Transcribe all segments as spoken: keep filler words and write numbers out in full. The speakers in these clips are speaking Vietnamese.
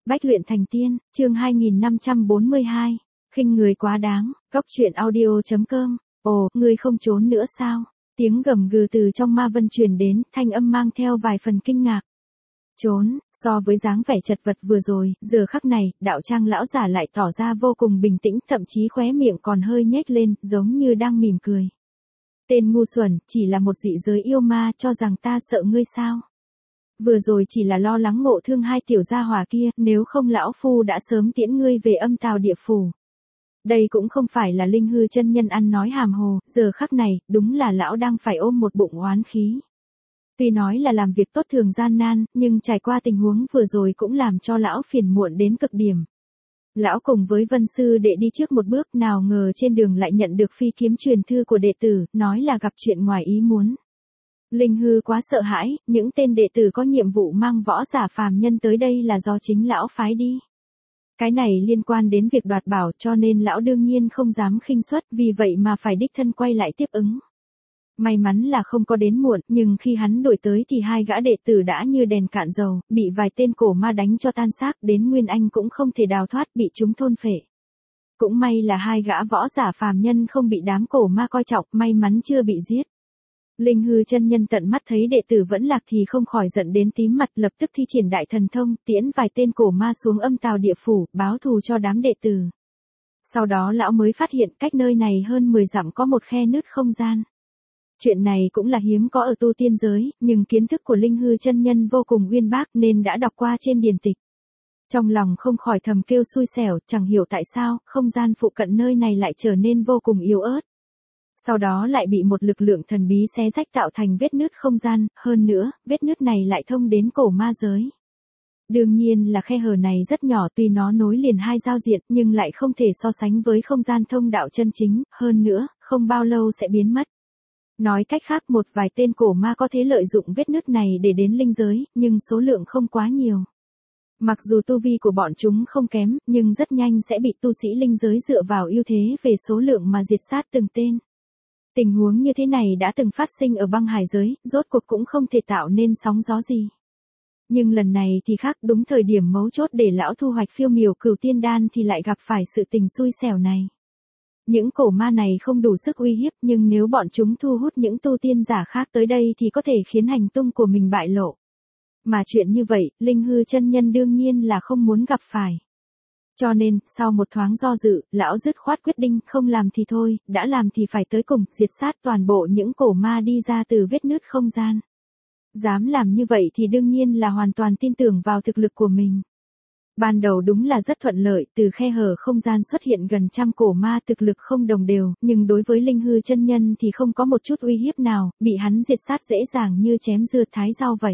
Bách luyện thành tiên, chương hai nghìn năm trăm bốn mươi hai. Khinh người quá đáng, góc truyện audio chấm com. Ồ, ngươi không trốn nữa sao? Tiếng gầm gừ từ trong ma vân truyền đến, thanh âm mang theo vài phần kinh ngạc. Trốn, so với dáng vẻ chật vật vừa rồi, giờ khắc này, đạo trang lão giả lại tỏ ra vô cùng bình tĩnh, thậm chí khóe miệng còn hơi nhếch lên, giống như đang mỉm cười. Tên ngu xuẩn, chỉ là một dị giới yêu ma, cho rằng ta sợ ngươi sao? Vừa rồi chỉ là lo lắng ngộ thương hai tiểu gia hỏa kia, nếu không lão phu đã sớm tiễn ngươi về âm tào địa phủ. Đây cũng không phải là Linh Hư chân nhân ăn nói hàm hồ, giờ khắc này, đúng là lão đang phải ôm một bụng oán khí. Tuy nói là làm việc tốt thường gian nan, nhưng trải qua tình huống vừa rồi cũng làm cho lão phiền muộn đến cực điểm. Lão cùng với Vân Sư Đệ đi trước một bước, nào ngờ trên đường lại nhận được phi kiếm truyền thư của đệ tử, nói là gặp chuyện ngoài ý muốn. Linh Hư quá sợ hãi, những tên đệ tử có nhiệm vụ mang võ giả phàm nhân tới đây là do chính lão phái đi. Cái này liên quan đến việc đoạt bảo, cho nên lão đương nhiên không dám khinh suất, vì vậy mà phải đích thân quay lại tiếp ứng. May mắn là không có đến muộn, nhưng khi hắn đuổi tới thì hai gã đệ tử đã như đèn cạn dầu, bị vài tên cổ ma đánh cho tan xác, đến Nguyên Anh cũng không thể đào thoát, bị chúng thôn phệ. Cũng may là hai gã võ giả phàm nhân không bị đám cổ ma coi trọng, may mắn chưa bị giết. Linh Hư chân nhân tận mắt thấy đệ tử vẫn lạc thì không khỏi giận đến tím mặt, lập tức thi triển đại thần thông, tiễn vài tên cổ ma xuống âm tào địa phủ, báo thù cho đám đệ tử. Sau đó lão mới phát hiện cách nơi này hơn mười dặm có một khe nứt không gian. Chuyện này cũng là hiếm có ở tu tiên giới, nhưng kiến thức của Linh Hư chân nhân vô cùng uyên bác nên đã đọc qua trên điển tịch. Trong lòng không khỏi thầm kêu xui xẻo, chẳng hiểu tại sao, không gian phụ cận nơi này lại trở nên vô cùng yếu ớt. Sau đó lại bị một lực lượng thần bí xé rách tạo thành vết nứt không gian, hơn nữa, vết nứt này lại thông đến cổ ma giới. Đương nhiên là khe hở này rất nhỏ, tuy nó nối liền hai giao diện nhưng lại không thể so sánh với không gian thông đạo chân chính, hơn nữa, không bao lâu sẽ biến mất. Nói cách khác, một vài tên cổ ma có thể lợi dụng vết nứt này để đến linh giới, nhưng số lượng không quá nhiều. Mặc dù tu vi của bọn chúng không kém, nhưng rất nhanh sẽ bị tu sĩ linh giới dựa vào ưu thế về số lượng mà diệt sát từng tên. Tình huống như thế này đã từng phát sinh ở băng hải giới, rốt cuộc cũng không thể tạo nên sóng gió gì. Nhưng lần này thì khác, đúng thời điểm mấu chốt để lão thu hoạch phiêu miểu cửu tiên đan thì lại gặp phải sự tình xui xẻo này. Những cổ ma này không đủ sức uy hiếp, nhưng nếu bọn chúng thu hút những tu tiên giả khác tới đây thì có thể khiến hành tung của mình bại lộ. Mà chuyện như vậy, Linh Hư chân nhân đương nhiên là không muốn gặp phải. Cho nên, sau một thoáng do dự, lão dứt khoát quyết định không làm thì thôi, đã làm thì phải tới cùng, diệt sát toàn bộ những cổ ma đi ra từ vết nứt không gian. Dám làm như vậy thì đương nhiên là hoàn toàn tin tưởng vào thực lực của mình. Ban đầu đúng là rất thuận lợi, từ khe hở không gian xuất hiện gần trăm cổ ma thực lực không đồng đều, nhưng đối với Linh Hư chân nhân thì không có một chút uy hiếp nào, bị hắn diệt sát dễ dàng như chém dưa thái rau vậy.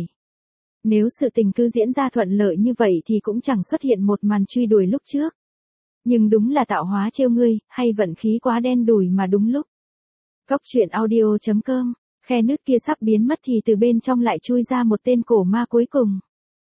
Nếu sự tình cứ diễn ra thuận lợi như vậy thì cũng chẳng xuất hiện một màn truy đuổi lúc trước. Nhưng đúng là tạo hóa trêu ngươi, hay vận khí quá đen đủi mà đúng lúc. Góc truyện audio chấm com, khe nứt kia sắp biến mất thì từ bên trong lại chui ra một tên cổ ma cuối cùng.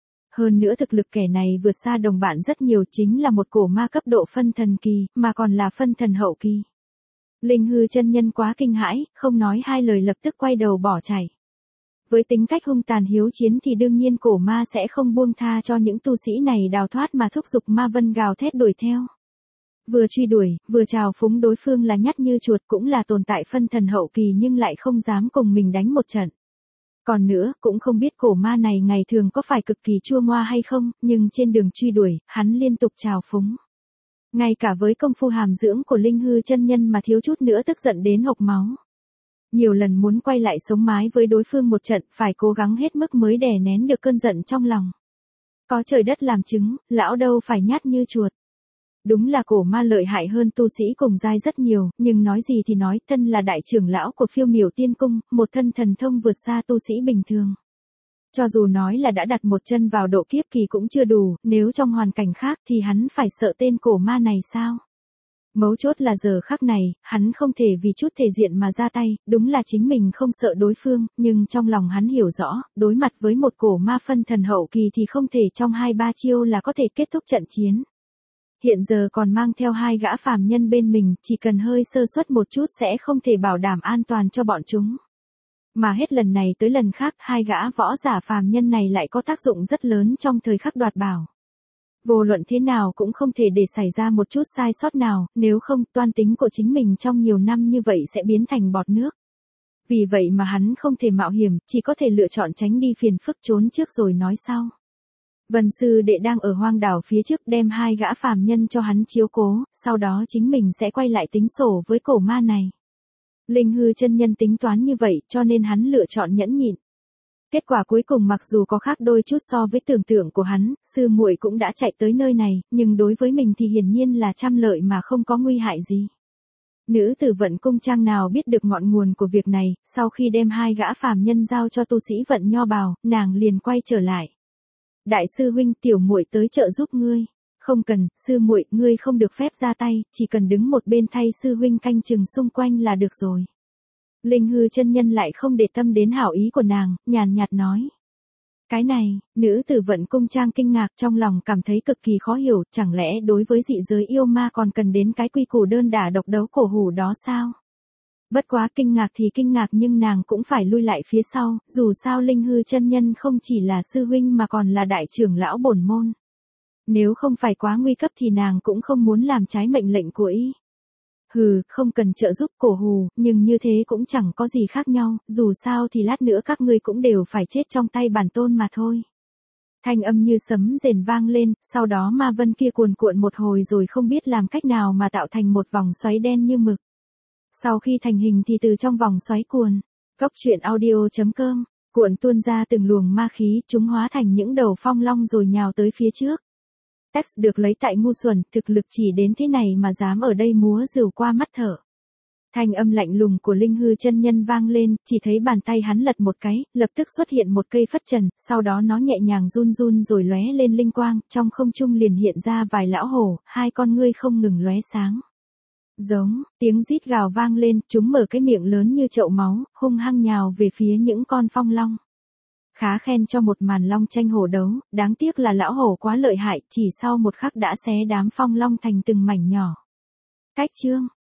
Hơn nữa thực lực kẻ này vượt xa đồng bạn rất nhiều, chính là một cổ ma cấp độ phân thần kỳ, mà còn là phân thần hậu kỳ. Linh Hư chân nhân quá kinh hãi, không nói hai lời lập tức quay đầu bỏ chạy. Với tính cách hung tàn hiếu chiến thì đương nhiên cổ ma sẽ không buông tha cho những tu sĩ này đào thoát mà thúc giục ma vân gào thét đuổi theo. Vừa truy đuổi, vừa trào phúng đối phương là nhắt như chuột, cũng là tồn tại phân thần hậu kỳ nhưng lại không dám cùng mình đánh một trận. Còn nữa, cũng không biết cổ ma này ngày thường có phải cực kỳ chua ngoa hay không, nhưng trên đường truy đuổi, hắn liên tục trào phúng. Ngay cả với công phu hàm dưỡng của Linh Hư chân nhân mà thiếu chút nữa tức giận đến hộc máu. Nhiều lần muốn quay lại sống mái với đối phương một trận, phải cố gắng hết mức mới đè nén được cơn giận trong lòng. Có trời đất làm chứng, lão đâu phải nhát như chuột. Đúng là cổ ma lợi hại hơn tu sĩ cùng giai rất nhiều, nhưng nói gì thì nói, thân là đại trưởng lão của phiêu miểu tiên cung, một thân thần thông vượt xa tu sĩ bình thường. Cho dù nói là đã đặt một chân vào độ kiếp kỳ cũng chưa đủ, nếu trong hoàn cảnh khác thì hắn phải sợ tên cổ ma này sao? Mấu chốt là giờ khắc này, hắn không thể vì chút thể diện mà ra tay, đúng là chính mình không sợ đối phương, nhưng trong lòng hắn hiểu rõ, đối mặt với một cổ ma phân thần hậu kỳ thì không thể trong hai ba chiêu là có thể kết thúc trận chiến. Hiện giờ còn mang theo hai gã phàm nhân bên mình, chỉ cần hơi sơ suất một chút sẽ không thể bảo đảm an toàn cho bọn chúng. Mà hết lần này tới lần khác, hai gã võ giả phàm nhân này lại có tác dụng rất lớn trong thời khắc đoạt bảo. Vô luận thế nào cũng không thể để xảy ra một chút sai sót nào, nếu không toan tính của chính mình trong nhiều năm như vậy sẽ biến thành bọt nước. Vì vậy mà hắn không thể mạo hiểm, chỉ có thể lựa chọn tránh đi phiền phức trốn trước rồi nói sau. Vân sư đệ đang ở hoang đảo phía trước đem hai gã phàm nhân cho hắn chiếu cố, sau đó chính mình sẽ quay lại tính sổ với cổ ma này. Linh hư chân nhân tính toán như vậy cho nên hắn lựa chọn nhẫn nhịn. Kết quả cuối cùng mặc dù có khác đôi chút so với tưởng tượng của hắn, sư muội cũng đã chạy tới nơi này, nhưng đối với mình thì hiển nhiên là trăm lợi mà không có nguy hại gì. Nữ tử Vận Cung Trang nào biết được ngọn nguồn của việc này, sau khi đem hai gã phàm nhân giao cho tu sĩ Vận Nho Bào, nàng liền quay trở lại. Đại sư huynh, tiểu muội tới trợ giúp ngươi. Không cần, sư muội, ngươi không được phép ra tay, chỉ cần đứng một bên thay sư huynh canh chừng xung quanh là được rồi. Linh hư chân nhân lại không để tâm đến hảo ý của nàng, nhàn nhạt nói. Cái này, nữ tử Vận Cung Trang kinh ngạc trong lòng cảm thấy cực kỳ khó hiểu, chẳng lẽ đối với dị giới yêu ma còn cần đến cái quy củ đơn đả độc đấu cổ hủ đó sao? Bất quá kinh ngạc thì kinh ngạc nhưng nàng cũng phải lui lại phía sau, dù sao Linh hư chân nhân không chỉ là sư huynh mà còn là đại trưởng lão bổn môn. Nếu không phải quá nguy cấp thì nàng cũng không muốn làm trái mệnh lệnh của y. Hừ, không cần trợ giúp cổ hù, nhưng như thế cũng chẳng có gì khác nhau, dù sao thì lát nữa các ngươi cũng đều phải chết trong tay bản tôn mà thôi. Thanh âm như sấm rền vang lên, sau đó ma vân kia cuồn cuộn một hồi rồi không biết làm cách nào mà tạo thành một vòng xoáy đen như mực. Sau khi thành hình thì từ trong vòng xoáy cuồn, Cốc Truyện Audio chấm com, cuộn tuôn ra từng luồng ma khí, chúng hóa thành những đầu phong long rồi nhào tới phía trước. Text được lấy tại ngu xuẩn, thực lực chỉ đến thế này mà dám ở đây múa rượu qua mắt thở. Thanh âm lạnh lùng của Linh hư chân nhân vang lên, chỉ thấy bàn tay hắn lật một cái, lập tức xuất hiện một cây phất trần, sau đó nó nhẹ nhàng run run rồi lóe lên linh quang, trong không trung liền hiện ra vài lão hổ, hai con ngươi không ngừng lóe sáng. Giống, tiếng rít gào vang lên, chúng mở cái miệng lớn như chậu máu, hung hăng nhào về phía những con phong long. Khá khen cho một màn long tranh hổ đấu, đáng tiếc là lão hổ quá lợi hại, chỉ sau một khắc đã xé đám phong long thành từng mảnh nhỏ. Cách chương